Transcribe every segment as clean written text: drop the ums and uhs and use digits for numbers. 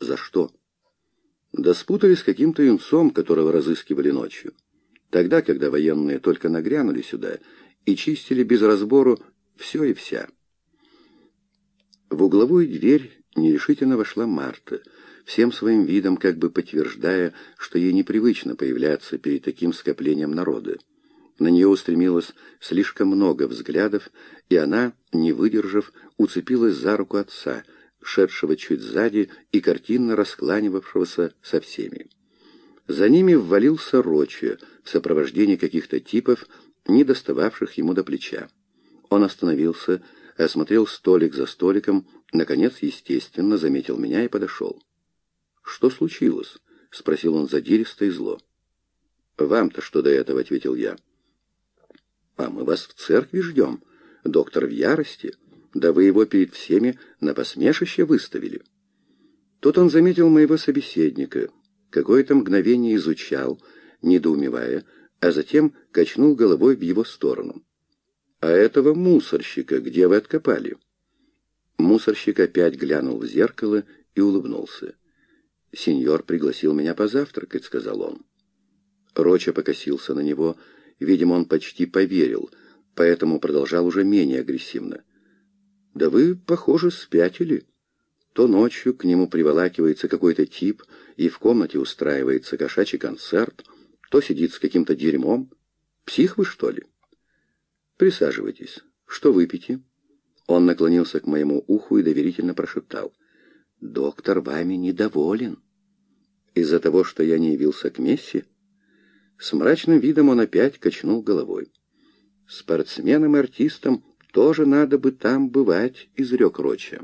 За что? Да спутали с каким-то юнцом, которого разыскивали ночью. Тогда, когда военные только нагрянули сюда и чистили без разбору все и вся. В угловую дверь нерешительно вошла Марта, всем своим видом как бы подтверждая, что ей непривычно появляться перед таким скоплением народа. На нее устремилось слишком много взглядов, и она, не выдержав, уцепилась за руку отца, шедшего чуть сзади и картинно раскланивавшегося со всеми. За ними ввалился Роччо в сопровождении каких-то типов, не достававших ему до плеча. Он остановился, осмотрел столик за столиком, наконец, естественно, заметил меня и подошел. «Что случилось?» — спросил он задиристо и зло. «Вам-то что до этого?» — ответил я. «А мы вас в церкви ждем. Доктор в ярости. Да вы его перед всеми на посмешище выставили». Тут он заметил моего собеседника, какое-то мгновение изучал, недоумевая, а затем качнул головой в его сторону. «А этого мусорщика где вы откопали?» Мусорщик опять глянул в зеркало и улыбнулся. «Сеньор пригласил меня позавтракать», — сказал он. Роччо покосился на него. Видимо, он почти поверил, поэтому продолжал уже менее агрессивно. «Да вы, похоже, спятили. То ночью к нему приволакивается какой-то тип, и в комнате устраивается кошачий концерт, то сидит с каким-то дерьмом. Псих вы, что ли? Присаживайтесь. Что выпьете?» Он наклонился к моему уху и доверительно прошептал. «Доктор вами недоволен. Из-за того, что я не явился к мессе?» С мрачным видом он опять качнул головой. «Спортсменам и артистам тоже надо бы там бывать», — изрек Роччо.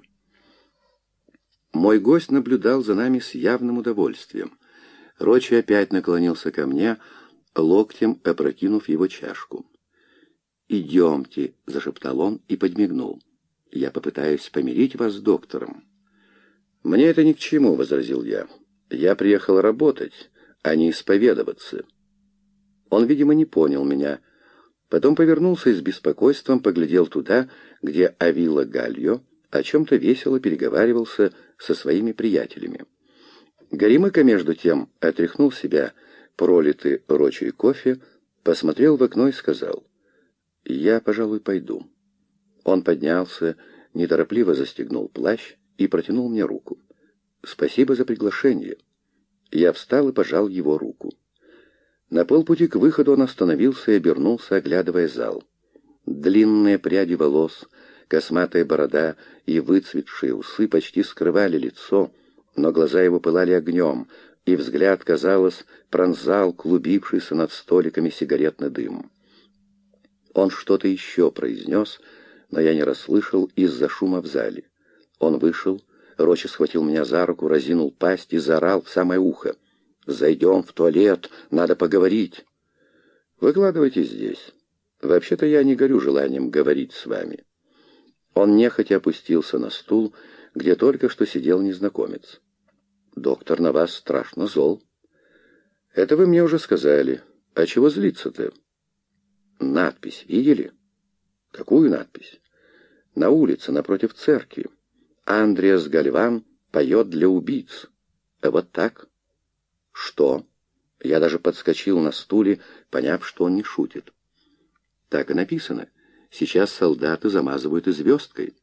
Мой гость наблюдал за нами с явным удовольствием. Роччо опять наклонился ко мне, локтем опрокинув его чашку. «Идемте», — зашептал он и подмигнул. «Я попытаюсь помирить вас с доктором». «Мне это ни к чему», — возразил я. «Я приехал работать, а не исповедоваться». Он, видимо, не понял меня. Потом повернулся и с беспокойством поглядел туда, где Авила Гальо о чем-то весело переговаривался со своими приятелями. Горемыка, между тем, отряхнул себя пролитый Роччо кофе, посмотрел в окно и сказал: «Я, пожалуй, пойду». Он поднялся, неторопливо застегнул плащ и протянул мне руку. «Спасибо за приглашение». Я встал и пожал его руку. На полпути к выходу он остановился и обернулся, оглядывая зал. Длинные пряди волос, косматая борода и выцветшие усы почти скрывали лицо, но глаза его пылали огнем, и взгляд, казалось, пронзал клубившийся над столиками сигаретный дым. Он что-то еще произнес, но я не расслышал из-за шума в зале. Он вышел, Роччо схватил меня за руку, разинул пасть и заорал в самое ухо: «Зайдем в туалет, надо поговорить». «Выкладывайте здесь. Вообще-то я не горю желанием говорить с вами». Он нехотя опустился на стул, где только что сидел незнакомец. «Доктор на вас страшно зол». «Это вы мне уже сказали. А чего злиться-то?» «Надпись видели?» «Какую надпись?» «На улице, напротив церкви. Андреас Гальван поет для убийц». «Вот так». «Что?» Я даже подскочил на стуле, поняв, что он не шутит. «Так и написано. Сейчас солдаты замазывают и звездкой».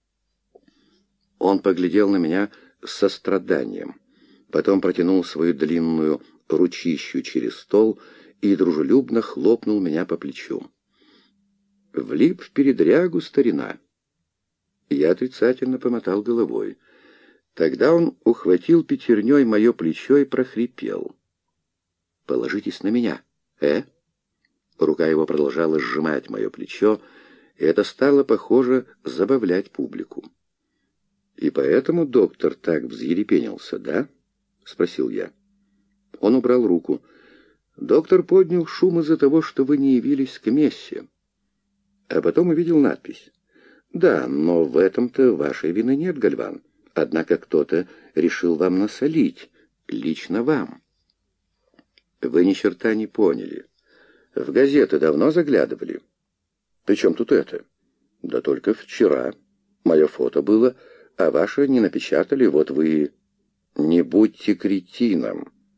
Он поглядел на меня с состраданием, потом протянул свою длинную ручищу через стол и дружелюбно хлопнул меня по плечу. «Влип в передрягу, старина». Я отрицательно помотал головой. Тогда он ухватил пятерней мое плечо и прохрипел: «Положитесь на меня, Рука его продолжала сжимать мое плечо, и это стало, похоже, забавлять публику. «И поэтому доктор так взъерепенился, да?» — спросил я. Он убрал руку. «Доктор поднял шум из-за того, что вы не явились к мессе». А потом увидел надпись. «Да, но в этом-то вашей вины нет, Гальван. Однако кто-то решил вам насолить, лично вам». «Вы ни черта не поняли. В газеты давно заглядывали?» «При чем тут это?» «Да только вчера. Мое фото было, а ваше не напечатали, вот вы...» Не будьте кретином.